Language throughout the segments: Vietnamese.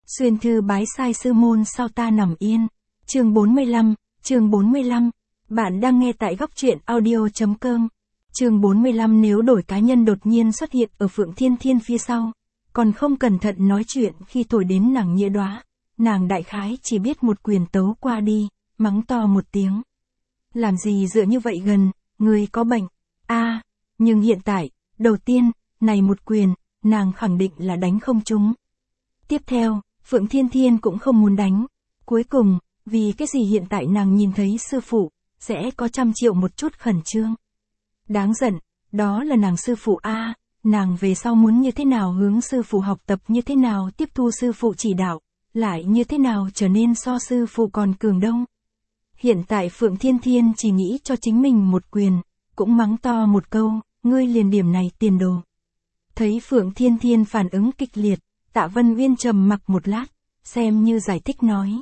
Xuyên thư bái sai sư môn sao ta nằm yên. Chương 45, bạn đang nghe tại góc truyện audio.com. Chương 45 nếu đổi cá nhân đột nhiên xuất hiện ở Phượng Thiên Thiên phía sau, còn không cẩn thận nói chuyện khi thổi đến nàng Nghĩa Đóa, nàng đại khái chỉ biết một quyền tấu qua đi, mắng to một tiếng. Làm gì dựa như vậy gần, người có bệnh. Nhưng hiện tại, đầu tiên, này một quyền, nàng khẳng định là đánh không trúng. Tiếp theo, Phượng Thiên Thiên cũng không muốn đánh. Cuối cùng, vì cái gì hiện tại nàng nhìn thấy sư phụ, sẽ có 100 triệu một chút khẩn trương. Đáng giận, đó là nàng sư phụ nàng về sau muốn như thế nào hướng sư phụ học tập, như thế nào tiếp thu sư phụ chỉ đạo, lại như thế nào trở nên so sư phụ còn cường đông. Hiện tại Phượng Thiên Thiên chỉ nghĩ cho chính mình một quyền, cũng mắng to một câu, ngươi liền điểm này tiền đồ. Thấy Phượng Thiên Thiên phản ứng kịch liệt, Tạ Vân Uyên trầm mặc một lát, xem như giải thích nói.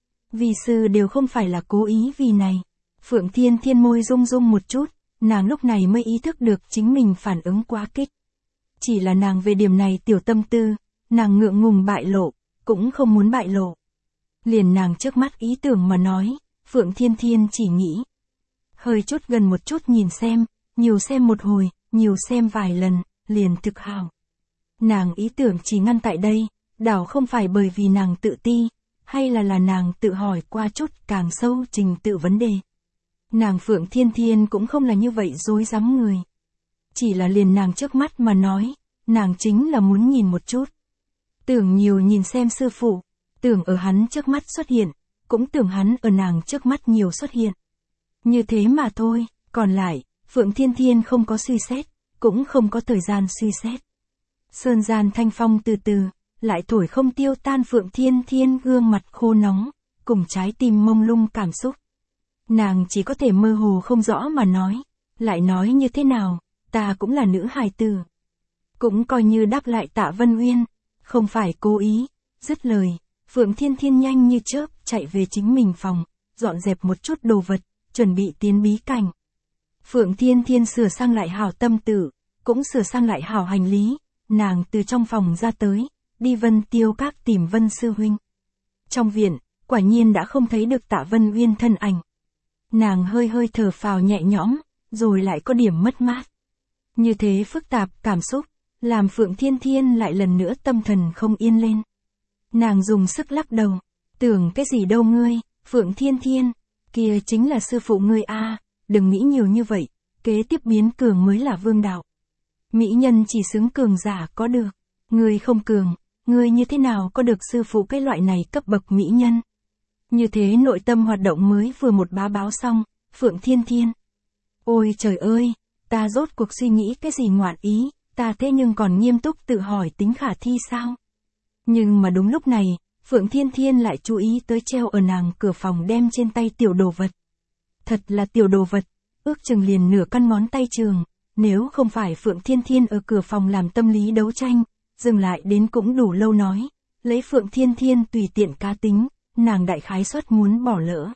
Vì sư đều không phải là cố ý vì này. Phượng Thiên Thiên môi rung rung một chút, nàng lúc này mới ý thức được chính mình phản ứng quá kích. Chỉ là nàng về điểm này tiểu tâm tư, nàng ngượng ngùng bại lộ, cũng không muốn bại lộ. Liền nàng trước mắt ý tưởng mà nói, Phượng Thiên Thiên chỉ nghĩ. Hơi chút gần một chút nhìn xem, nhiều xem một hồi, nhiều xem vài lần, liền thực hào. Nàng ý tưởng chỉ ngăn tại đây, đảo không phải bởi vì nàng tự ti, hay là nàng tự hỏi qua chút càng sâu trình tự vấn đề. Nàng Phượng Thiên Thiên cũng không là như vậy dối rắm người. Chỉ là liền nàng trước mắt mà nói, nàng chính là muốn nhìn một chút. Tưởng nhiều nhìn xem sư phụ, tưởng ở hắn trước mắt xuất hiện, cũng tưởng hắn ở nàng trước mắt nhiều xuất hiện. Như thế mà thôi, còn lại, Phượng Thiên Thiên không có suy xét, cũng không có thời gian suy xét. Sơn gian thanh phong từ từ, lại thổi không tiêu tan Phượng Thiên Thiên gương mặt khô nóng, cùng trái tim mông lung cảm xúc. Nàng chỉ có thể mơ hồ không rõ mà nói, lại nói như thế nào, ta cũng là nữ hài tử. Cũng coi như đáp lại Tạ Vân Uyên, không phải cố ý, dứt lời, Phượng Thiên Thiên nhanh như chớp chạy về chính mình phòng, dọn dẹp một chút đồ vật, chuẩn bị tiến bí cảnh. Phượng Thiên Thiên sửa sang lại hảo tâm tử, cũng sửa sang lại hảo hành lý, nàng từ trong phòng ra tới, đi Vân Tiêu Các tìm Vân Sư Huynh. Trong viện, quả nhiên đã không thấy được Tạ Vân Uyên thân ảnh. Nàng hơi thở phào nhẹ nhõm, rồi lại có điểm mất mát. Như thế phức tạp cảm xúc, làm Phượng Thiên Thiên lại lần nữa tâm thần không yên lên. Nàng dùng sức lắc đầu, tưởng cái gì đâu ngươi, Phượng Thiên Thiên, kia chính là sư phụ ngươi đừng nghĩ nhiều như vậy, kế tiếp biến cường mới là vương đạo. Mỹ nhân chỉ xứng cường giả có được, ngươi không cường, ngươi như thế nào có được sư phụ cái loại này cấp bậc mỹ nhân. Như thế nội tâm hoạt động mới vừa một bá báo xong, Phượng Thiên Thiên. Ôi trời ơi, ta rốt cuộc suy nghĩ cái gì ngoạn ý, ta thế nhưng còn nghiêm túc tự hỏi tính khả thi sao? Nhưng mà đúng lúc này, Phượng Thiên Thiên lại chú ý tới treo ở nàng cửa phòng đem trên tay tiểu đồ vật. Thật là tiểu đồ vật, ước chừng liền nửa căn ngón tay trường, nếu không phải Phượng Thiên Thiên ở cửa phòng làm tâm lý đấu tranh, dừng lại đến cũng đủ lâu nói, lấy Phượng Thiên Thiên tùy tiện cá tính, nàng đại khái suất muốn bỏ lỡ.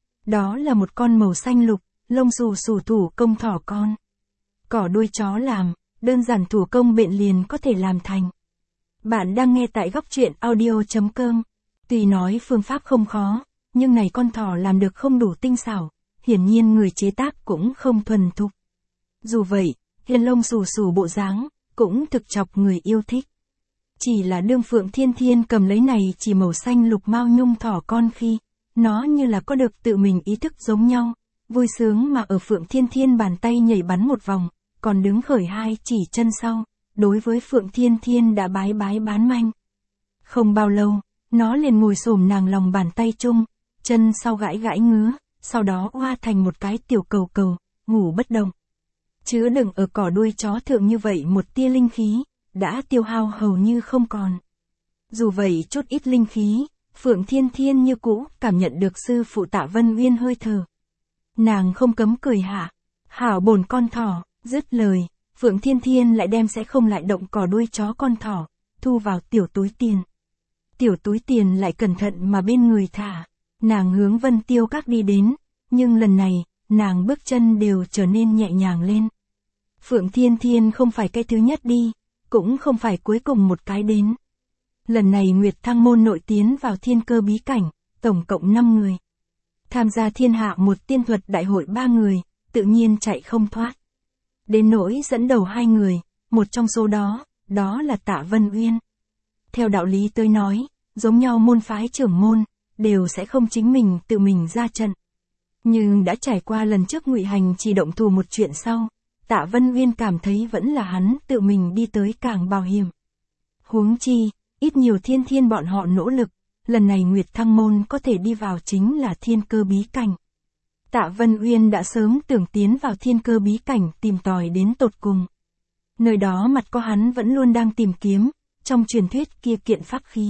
Đó là một con màu xanh lục, lông xù xù thủ công thỏ con. Cỏ đuôi chó làm, đơn giản thủ công bện liền có thể làm thành. Bạn đang nghe tại góc truyện audio.com. Tuy nói phương pháp không khó, nhưng này con thỏ làm được không đủ tinh xảo, hiển nhiên người chế tác cũng không thuần thục. Dù vậy, hiền lông xù xù bộ dáng, cũng thực chọc người yêu thích. Chỉ là đương Phượng Thiên Thiên cầm lấy này chỉ màu xanh lục mao nhung thỏ con khi, nó như là có được tự mình ý thức giống nhau, vui sướng mà ở Phượng Thiên Thiên bàn tay nhảy bắn một vòng, còn đứng khởi hai chỉ chân sau, đối với Phượng Thiên Thiên đã bái bán manh. Không bao lâu, nó liền ngồi xổm nàng lòng bàn tay chung, chân sau gãi ngứa, sau đó hoa thành một cái tiểu cầu, ngủ bất động. Chứa đựng ở cỏ đuôi chó thượng như vậy một tia linh khí, đã tiêu hao hầu như không còn. Dù vậy chút ít linh khí, Phượng Thiên Thiên như cũ cảm nhận được sư phụ Tạ Vân Uyên hơi thở. Nàng không cấm cười hạ, hảo bổn con thỏ, dứt lời, Phượng Thiên Thiên lại đem sẽ không lại động cỏ đuôi chó con thỏ, thu vào tiểu túi tiền. Tiểu túi tiền lại cẩn thận mà bên người thả, nàng hướng Vân Tiêu Các đi đến, nhưng lần này, nàng bước chân đều trở nên nhẹ nhàng lên. Phượng Thiên Thiên không phải cái thứ nhất đi, cũng không phải cuối cùng một cái đến. Lần này Nguyệt Thăng Môn nội tiến vào thiên cơ bí cảnh, tổng cộng 5 người. Tham gia thiên hạ một tiên thuật đại hội 3 người, tự nhiên chạy không thoát. Đến nỗi dẫn đầu 2 người, một trong số đó, đó là Tạ Vân Uyên. Theo đạo lý tôi nói, giống nhau môn phái trưởng môn, đều sẽ không chính mình tự mình ra trận. Nhưng đã trải qua lần trước Ngụy Hành chỉ động thủ một chuyện sau, Tạ Vân Uyên cảm thấy vẫn là hắn tự mình đi tới càng bảo hiểm. Huống chi, ít nhiều thiên bọn họ nỗ lực, lần này Nguyệt Thăng Môn có thể đi vào chính là thiên cơ bí cảnh. Tạ Vân Uyên đã sớm tưởng tiến vào thiên cơ bí cảnh tìm tòi đến tột cùng. Nơi đó mặt có hắn vẫn luôn đang tìm kiếm, trong truyền thuyết kia kiện pháp khí.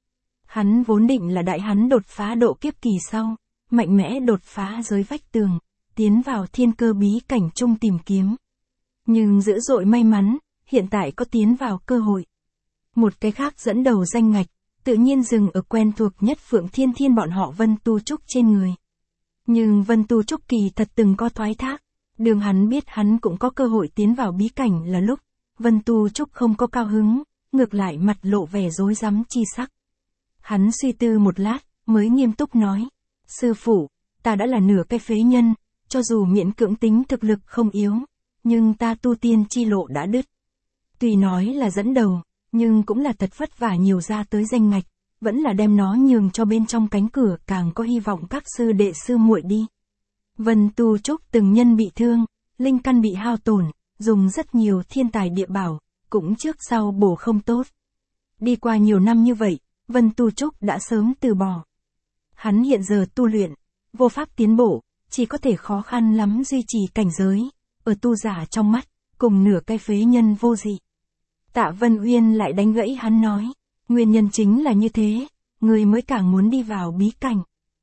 Hắn vốn định là đại hắn đột phá độ kiếp kỳ sau, mạnh mẽ đột phá giới vách tường, tiến vào thiên cơ bí cảnh chung tìm kiếm. Nhưng dữ dội may mắn, hiện tại có tiến vào cơ hội. Một cái khác dẫn đầu danh ngạch, tự nhiên dừng ở quen thuộc nhất Phượng Thiên bọn họ Vân Tu Trúc trên người. Nhưng Vân Tu Trúc kỳ thật từng có thoái thác, đường hắn biết hắn cũng có cơ hội tiến vào bí cảnh là lúc, Vân Tu Trúc không có cao hứng, ngược lại mặt lộ vẻ rối rắm chi sắc. Hắn suy tư một lát, mới nghiêm túc nói, sư phụ, ta đã là nửa cái phế nhân, cho dù miễn cưỡng tính thực lực không yếu, nhưng ta tu tiên chi lộ đã đứt. Tuy nói là dẫn đầu, nhưng cũng là thật vất vả nhiều ra tới danh ngạch, vẫn là đem nó nhường cho bên trong cánh cửa càng có hy vọng các sư đệ sư muội đi. Vân Tu Trúc từng nhân bị thương, linh căn bị hao tổn, dùng rất nhiều thiên tài địa bảo, cũng trước sau bổ không tốt. Đi qua nhiều năm như vậy, Vân Tu Trúc đã sớm từ bỏ. Hắn hiện giờ tu luyện, vô pháp tiến bộ, chỉ có thể khó khăn lắm duy trì cảnh giới, ở tu giả trong mắt, cùng nửa cái phế nhân vô dị. Tạ Vân Uyên lại đánh gãy hắn nói, nguyên nhân chính là như thế, người mới càng muốn đi vào bí cảnh.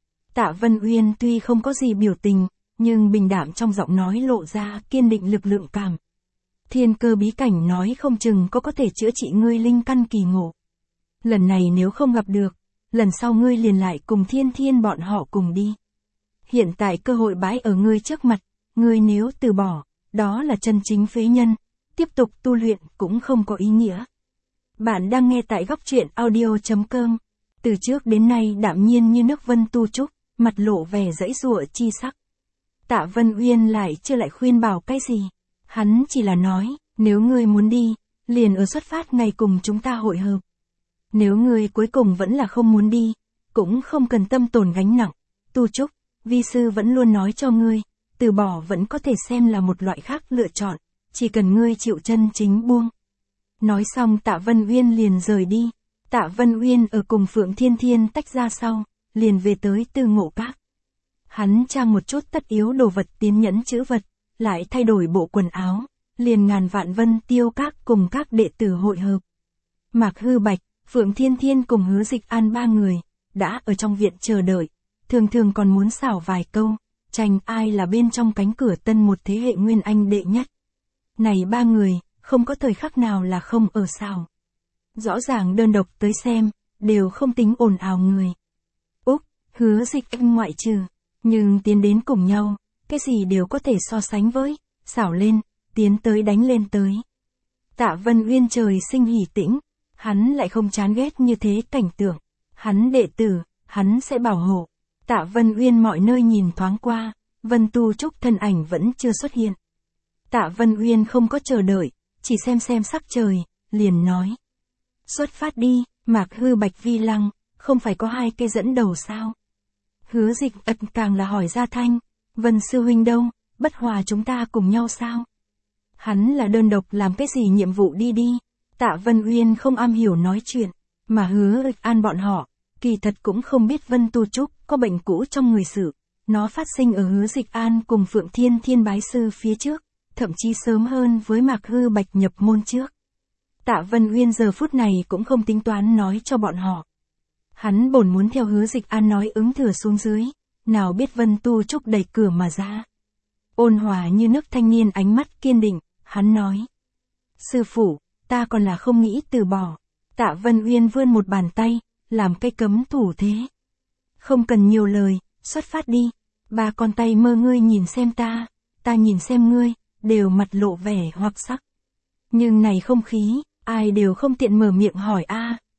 Tạ Vân Uyên tuy không có gì biểu tình, nhưng bình đạm trong giọng nói lộ ra kiên định lực lượng cảm. Thiên cơ bí cảnh nói không chừng có thể chữa trị ngươi linh căn kỳ ngộ. Lần này nếu không gặp được, lần sau ngươi liền lại cùng thiên bọn họ cùng đi. Hiện tại cơ hội bãi ở ngươi trước mặt, ngươi nếu từ bỏ, đó là chân chính phế nhân, tiếp tục tu luyện cũng không có ý nghĩa. Bạn đang nghe tại góc truyện audio.com. Từ trước đến nay đạm nhiên như nước Vân Tu Trúc, mặt lộ vẻ giãy giụa chi sắc. Tạ Vân Uyên lại chưa lại khuyên bảo cái gì. Hắn chỉ là nói, nếu ngươi muốn đi, liền ở xuất phát ngày cùng chúng ta hội hợp. Nếu ngươi cuối cùng vẫn là không muốn đi, cũng không cần tâm tổn gánh nặng. Tu Trúc, vi sư vẫn luôn nói cho ngươi, từ bỏ vẫn có thể xem là một loại khác lựa chọn, chỉ cần ngươi chịu chân chính buông. Nói xong Tạ Vân Uyên liền rời đi. Tạ Vân Uyên ở cùng Phượng Thiên tách ra sau, liền về tới Tư Ngộ Các. Hắn trang một chút tất yếu đồ vật tiến nhẫn chữ vật, lại thay đổi bộ quần áo, liền ngàn vạn Vân Tiêu Các cùng các đệ tử hội hợp. Mạc Hư Bạch, Phượng Thiên cùng Hứa Dịch An 3 người, đã ở trong viện chờ đợi, thường còn muốn xảo vài câu, tranh ai là bên trong cánh cửa tân một thế hệ nguyên anh đệ nhất. Này 3 người, không có thời khắc nào là không ở xào. Rõ ràng đơn độc tới xem, đều không tính ồn ào người. Úc, Hứa Dịch Anh ngoại trừ, nhưng tiến đến cùng nhau, cái gì đều có thể so sánh với, xảo lên, tiến tới đánh lên tới. Tạ Vân Uyên trời sinh hỉ tĩnh, hắn lại không chán ghét như thế cảnh tượng. Hắn đệ tử, hắn sẽ bảo hộ. Tạ Vân Uyên mọi nơi nhìn thoáng qua, Vân Tu Trúc thân ảnh vẫn chưa xuất hiện. Tạ Vân Uyên không có chờ đợi, chỉ xem sắc trời, liền nói. Xuất phát đi, Mạc Hư Bạch Vi Lăng, không phải có 2 cây dẫn đầu sao? Hứa Dịch ật càng là hỏi ra thanh, Vân sư huynh đâu, bất hòa chúng ta cùng nhau sao? Hắn là đơn độc làm cái gì nhiệm vụ đi. Tạ Vân Uyên không am hiểu nói chuyện, mà Hứa Dịch An bọn họ, kỳ thật cũng không biết Vân Tu Trúc có bệnh cũ trong người sự. Nó phát sinh ở Hứa Dịch An cùng Phượng Thiên bái sư phía trước, thậm chí sớm hơn với Mạc Hư Bạch nhập môn trước. Tạ Vân Uyên giờ phút này cũng không tính toán nói cho bọn họ. Hắn bổn muốn theo Hứa Dịch An nói ứng thừa xuống dưới, nào biết Vân Tu Trúc đẩy cửa mà ra. Ôn hòa như nước thanh niên ánh mắt kiên định, hắn nói. Sư phụ, ta còn là không nghĩ từ bỏ. Tạ Vân Uyên vươn một bàn tay, làm cây cấm thủ thế. Không cần nhiều lời, xuất phát đi. 3 con tay mơ ngươi nhìn xem ta nhìn xem ngươi, đều mặt lộ vẻ hoặc sắc. Nhưng này không khí, ai đều không tiện mở miệng hỏi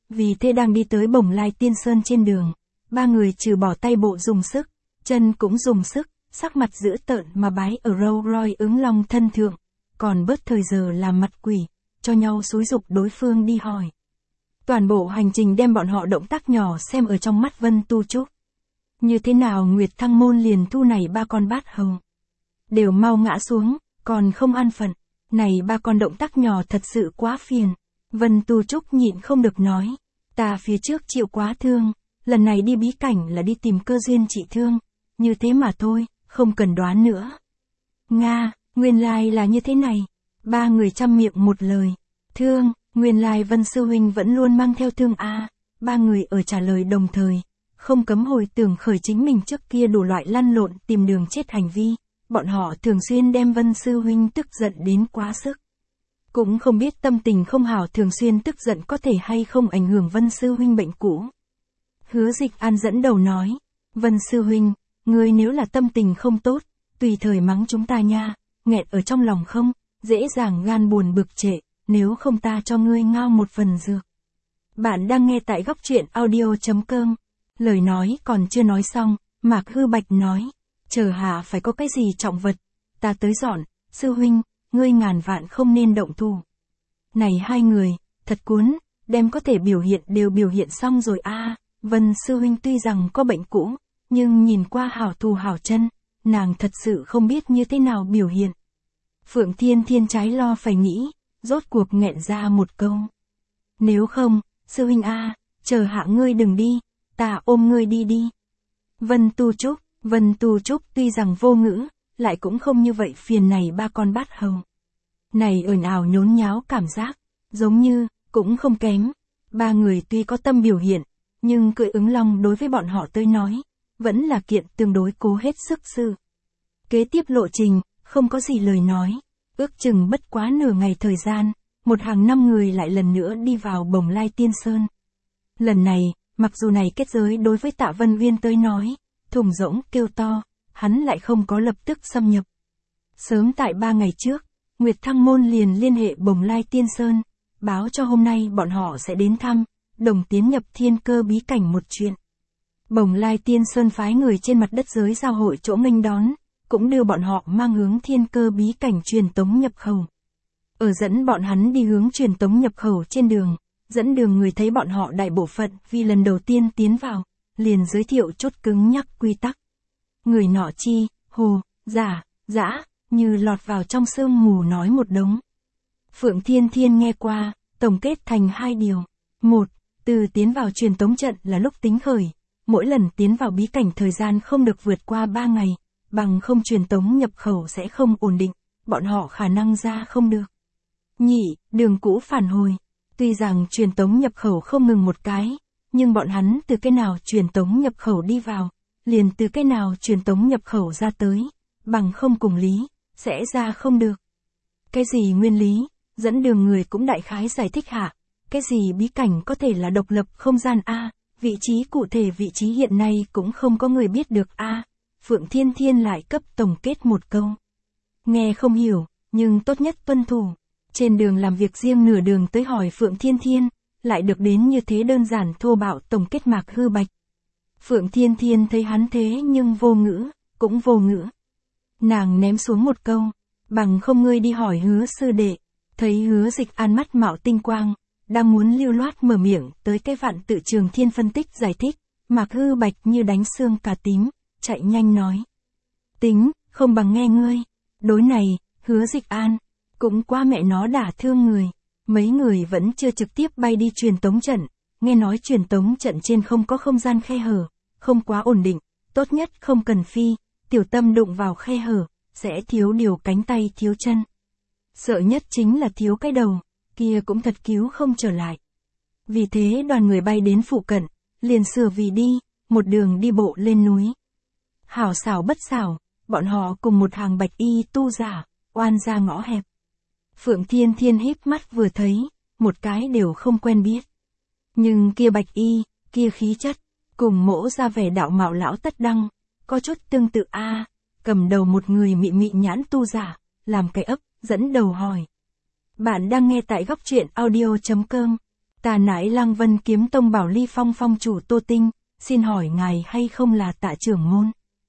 vì thế đang đi tới Bồng Lai Tiên Sơn trên đường, ba người trừ bỏ tay bộ dùng sức, chân cũng dùng sức, sắc mặt dữ tợn mà bái ở Rolls Royce ứng long thân thượng, còn bớt thời giờ làm mặt quỷ, cho nhau xúi giục đối phương đi hỏi. Toàn bộ hành trình đem bọn họ động tác nhỏ xem ở trong mắt Vân Tu Trúc. Như thế nào Nguyệt Thăng Môn liền thu này ba con bát hầu. Đều mau ngã xuống, còn không an phận. Này ba con động tác nhỏ thật sự quá phiền. Vân Tu Trúc nhịn không được nói. Ta phía trước chịu quá thương, lần này đi bí cảnh là đi tìm cơ duyên trị thương. Như thế mà thôi, không cần đoán nữa. Nga, nguyên lai là như thế này. Ba người chăm miệng một lời. Thương, nguyên lai Vân Sư Huynh vẫn luôn mang theo thương a. Ba người ở trả lời đồng thời. Không cấm hồi tưởng khởi chính mình trước kia đủ loại lăn lộn tìm đường chết hành vi. Bọn họ thường xuyên đem Vân Sư Huynh tức giận đến quá sức. Cũng không biết tâm tình không hảo thường xuyên tức giận có thể hay không ảnh hưởng Vân Sư Huynh bệnh cũ. Hứa Dịch An dẫn đầu nói. Vân Sư Huynh, ngươi nếu là tâm tình không tốt, tùy thời mắng chúng ta nha, nghẹn ở trong lòng không, dễ dàng gan buồn bực trệ, nếu không ta cho ngươi ngao một phần dược. Bạn đang nghe tại góc truyện audio.com. Lời nói còn chưa nói xong, Mạc Hư Bạch nói. Chờ hạ phải có cái gì trọng vật, ta tới dọn, Sư Huynh, ngươi ngàn vạn không nên động thủ. Này hai người, thật cuốn, đem có thể biểu hiện đều biểu hiện xong rồi a. Vân Sư Huynh tuy rằng có bệnh cũ, nhưng nhìn qua hảo thù hảo chân, nàng thật sự không biết như thế nào biểu hiện. Phượng Thiên Thiên trái lo phải nghĩ, rốt cuộc nghẹn ra một câu. Nếu không, Sư Huynh a, chờ hạ ngươi đừng đi, ta ôm ngươi đi đi. Vân Tu Trúc tuy rằng vô ngữ, lại cũng không như vậy phiền này ba con bát hầu. Này ồn ào nhốn nháo cảm giác, giống như, cũng không kém. Ba người tuy có tâm biểu hiện, nhưng cưỡi ứng long đối với bọn họ tới nói, vẫn là kiện tương đối cố hết sức sự. Kế tiếp lộ trình, không có gì lời nói, ước chừng bất quá nửa ngày thời gian, một hàng 5 người lại lần nữa đi vào Bồng Lai Tiên Sơn. Lần này, mặc dù này kết giới đối với Tạ Vân Uyên tới nói, thùng rỗng kêu to, hắn lại không có lập tức xâm nhập. Sớm tại 3 ngày trước, Nguyệt Thăng Môn liền liên hệ Bồng Lai Tiên Sơn, báo cho hôm nay bọn họ sẽ đến thăm, đồng tiến nhập thiên cơ bí cảnh một chuyện. Bồng Lai Tiên Sơn phái người trên mặt đất giới giao hội chỗ nghênh đón, cũng đưa bọn họ mang hướng thiên cơ bí cảnh truyền tống nhập khẩu. Ở dẫn bọn hắn đi hướng truyền tống nhập khẩu trên đường, dẫn đường người thấy bọn họ đại bộ phận vì lần đầu tiên tiến vào, liền giới thiệu chốt cứng nhắc quy tắc. Người nọ chi, hồ, giả, dã, như lọt vào trong sương mù nói một đống. Phượng Thiên Thiên nghe qua, tổng kết thành 2 điều. 1. Từ tiến vào truyền tống trận là lúc tính khởi, mỗi lần tiến vào bí cảnh thời gian không được vượt qua 3 ngày, bằng không truyền tống nhập khẩu sẽ không ổn định, bọn họ khả năng ra không được. Nhị, đường cũ phản hồi. Tuy rằng truyền tống nhập khẩu không ngừng một cái, nhưng bọn hắn từ cái nào truyền tống nhập khẩu đi vào, liền từ cái nào truyền tống nhập khẩu ra tới, bằng không cùng lý, sẽ ra không được. Cái gì nguyên lý, dẫn đường người cũng đại khái giải thích hạ, cái gì bí cảnh có thể là độc lập không gian a, vị trí cụ thể vị trí hiện nay cũng không có người biết được a. Phượng Thiên Thiên lại cấp tổng kết một câu. Nghe không hiểu, nhưng tốt nhất tuân thủ. Trên đường làm việc riêng nửa đường tới hỏi Phượng Thiên Thiên, lại được đến như thế đơn giản thô bạo tổng kết Mạc Hư Bạch. Phượng Thiên Thiên thấy hắn thế nhưng vô ngữ, cũng vô ngữ. Nàng ném xuống một câu, bằng không ngươi đi hỏi Hứa sư đệ. Thấy Hứa Dịch An mắt mạo tinh quang, đang muốn lưu loát mở miệng tới cái vạn tự Trường Thiên phân tích giải thích, Mạc Hư Bạch như đánh xương cả tím, chạy nhanh nói. Tính, không bằng nghe ngươi. Đối này, Hứa Dịch An, cũng qua mẹ nó đả thương người. Mấy người vẫn chưa trực tiếp bay đi truyền tống trận, nghe nói truyền tống trận trên không có không gian khe hở, không quá ổn định, tốt nhất không cần phi, tiểu tâm đụng vào khe hở, sẽ thiếu điều cánh tay thiếu chân. Sợ nhất chính là thiếu cái đầu, kia cũng thật cứu không trở lại. Vì thế đoàn người bay đến phụ cận, liền sửa vì đi, một đường đi bộ lên núi. Hảo xảo bất xảo, bọn họ cùng một hàng bạch y tu giả, oan ra ngõ hẹp. Phượng Thiên Thiên híp mắt vừa thấy, một cái đều không quen biết. Nhưng kia bạch y, kia khí chất, cùng mỗ ra vẻ đạo mạo lão tất đăng, có chút tương tự a. Cầm đầu một người mị mị nhãn tu giả, làm cái ấp, dẫn đầu hỏi. Bạn đang nghe tại góc truyện audio.com. Ta nãi Lăng Vân Kiếm Tông Bảo Ly Phong phong chủ Tô Tinh, xin hỏi ngài hay không là Tạ trưởng môn?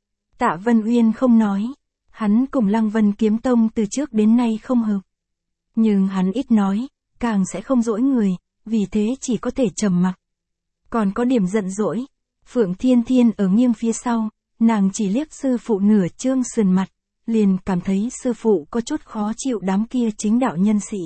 Tạ Vân Uyên không nói, hắn cùng Lăng Vân Kiếm Tông từ trước đến nay không hợp. Nhưng hắn ít nói, càng sẽ không dỗi người, vì thế chỉ có thể trầm mặc. Còn có điểm giận dỗi, Phượng Thiên Thiên ở nghiêng phía sau, nàng chỉ liếc sư phụ nửa trương sườn mặt, liền cảm thấy sư phụ có chút khó chịu đám kia chính đạo nhân sĩ.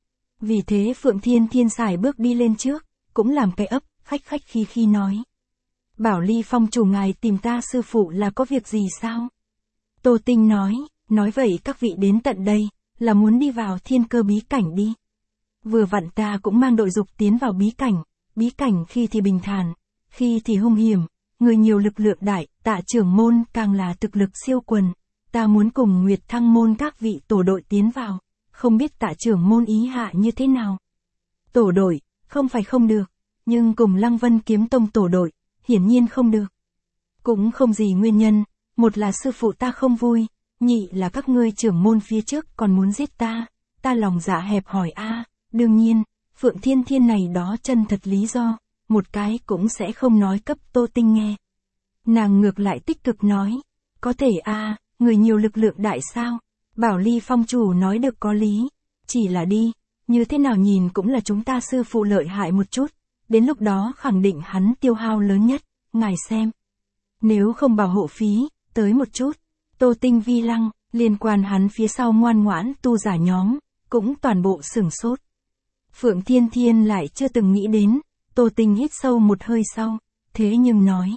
Vì thế Phượng Thiên Thiên xài bước đi lên trước, cũng làm cái ấp, khách khách khí khí nói. Bảo Ly Phong chủ ngài tìm ta sư phụ là có việc gì sao? Tô Tinh nói vậy các vị đến tận đây, là muốn đi vào thiên cơ bí cảnh đi. Vừa vặn ta cũng mang đội dục tiến vào bí cảnh khi thì bình thản, khi thì hung hiểm, người nhiều lực lượng đại, Tạ trưởng môn càng là thực lực siêu quần, ta muốn cùng Nguyệt Thăng môn các vị tổ đội tiến vào, không biết Tạ trưởng môn ý hạ như thế nào. Tổ đội, không phải không được, nhưng cùng Lăng Vân Kiếm Tông tổ đội, hiển nhiên không được. Cũng không gì nguyên nhân, một là sư phụ ta không vui, nhị là các ngươi trưởng môn phía trước còn muốn giết ta lòng dạ hẹp hòi đương nhiên, Phượng Thiên Thiên này đó chân thật lý do, một cái cũng sẽ không nói cấp Tô Tinh nghe. Nàng ngược lại tích cực nói, có thể người nhiều lực lượng đại sao? Bảo Ly Phong chủ nói được có lý, chỉ là đi, như thế nào nhìn cũng là chúng ta sư phụ lợi hại một chút, đến lúc đó khẳng định hắn tiêu hao lớn nhất, ngài xem. Nếu không bảo hộ phí, tới một chút, Tô Tinh vi lăng, liên quan hắn phía sau ngoan ngoãn tu giả nhóm, cũng toàn bộ sửng sốt. Phượng Thiên Thiên lại chưa từng nghĩ đến, Tô Tinh hít sâu một hơi sau, thế nhưng nói.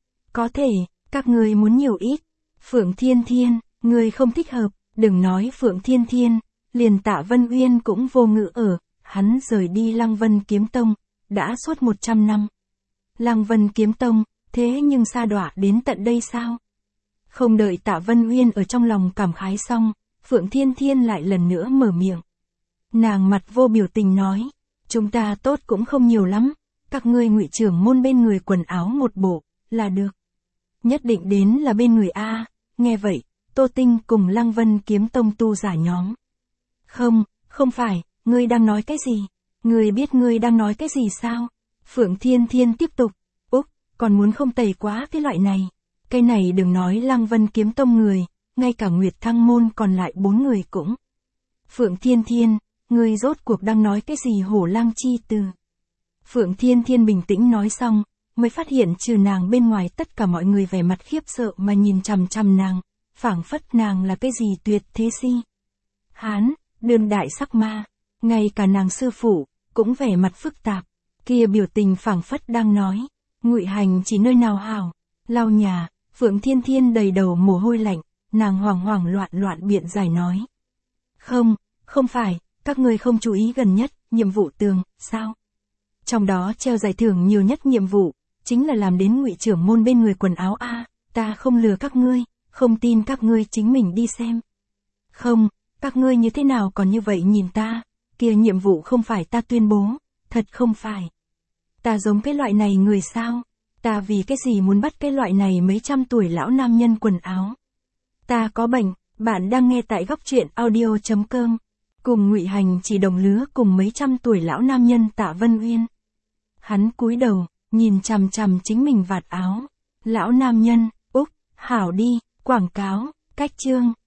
Có thể, các ngươi muốn nhiều ít. Phượng Thiên Thiên, ngươi không thích hợp, đừng nói Phượng Thiên Thiên, liền Tạ Vân Uyên cũng vô ngữ ở, hắn rời đi Lăng Vân Kiếm Tông, đã suốt 100 năm. Lăng Vân Kiếm Tông, thế nhưng sa đọa đến tận đây sao? Không đợi Tạ Vân Uyên ở trong lòng cảm khái xong, Phượng Thiên Thiên lại lần nữa mở miệng. Nàng mặt vô biểu tình nói, chúng ta tốt cũng không nhiều lắm, các ngươi Ngụy trưởng môn bên người quần áo một bộ, là được. Nhất định đến là bên người nghe vậy, Tô Tinh cùng Lăng Vân Kiếm Tông tu giả nhóm. Không phải, ngươi đang nói cái gì? Ngươi biết ngươi đang nói cái gì sao? Phượng Thiên Thiên tiếp tục, còn muốn không tẩy quá cái loại này. Cái này đừng nói Lăng Vân Kiếm Tông người, ngay cả Nguyệt Thăng môn còn lại 4 người cũng. Phượng Thiên Thiên, ngươi rốt cuộc đang nói cái gì hổ lang chi từ? Phượng Thiên Thiên bình tĩnh nói xong, mới phát hiện trừ nàng bên ngoài tất cả mọi người vẻ mặt khiếp sợ mà nhìn chằm chằm nàng, phảng phất nàng là cái gì tuyệt thế si. Hán, đương đại sắc ma, ngay cả nàng sư phụ, cũng vẻ mặt phức tạp, kia biểu tình phảng phất đang nói, Ngụy hành chỉ nơi nào hảo, lau nhà. Phượng Thiên Thiên đầy đầu mồ hôi lạnh, nàng hoảng loạn biện giải nói. Không phải, các ngươi không chú ý gần nhất, nhiệm vụ tường, sao? Trong đó treo giải thưởng nhiều nhất nhiệm vụ, chính là làm đến Ngụy trưởng môn bên người quần áo ta không lừa các ngươi, không tin các ngươi chính mình đi xem. Các ngươi như thế nào còn như vậy nhìn ta, kia nhiệm vụ không phải ta tuyên bố, thật không phải. Ta giống cái loại này người sao? Ta vì cái gì muốn bắt cái loại này mấy trăm tuổi lão nam nhân quần áo? Ta có bệnh, bạn đang nghe tại góc truyện audio.com. Cùng Ngụy hành chỉ đồng lứa cùng mấy trăm tuổi lão nam nhân Tạ Vân Uyên. Hắn cúi đầu, nhìn chằm chằm chính mình vạt áo. Lão nam nhân, hảo đi, quảng cáo, cách chương.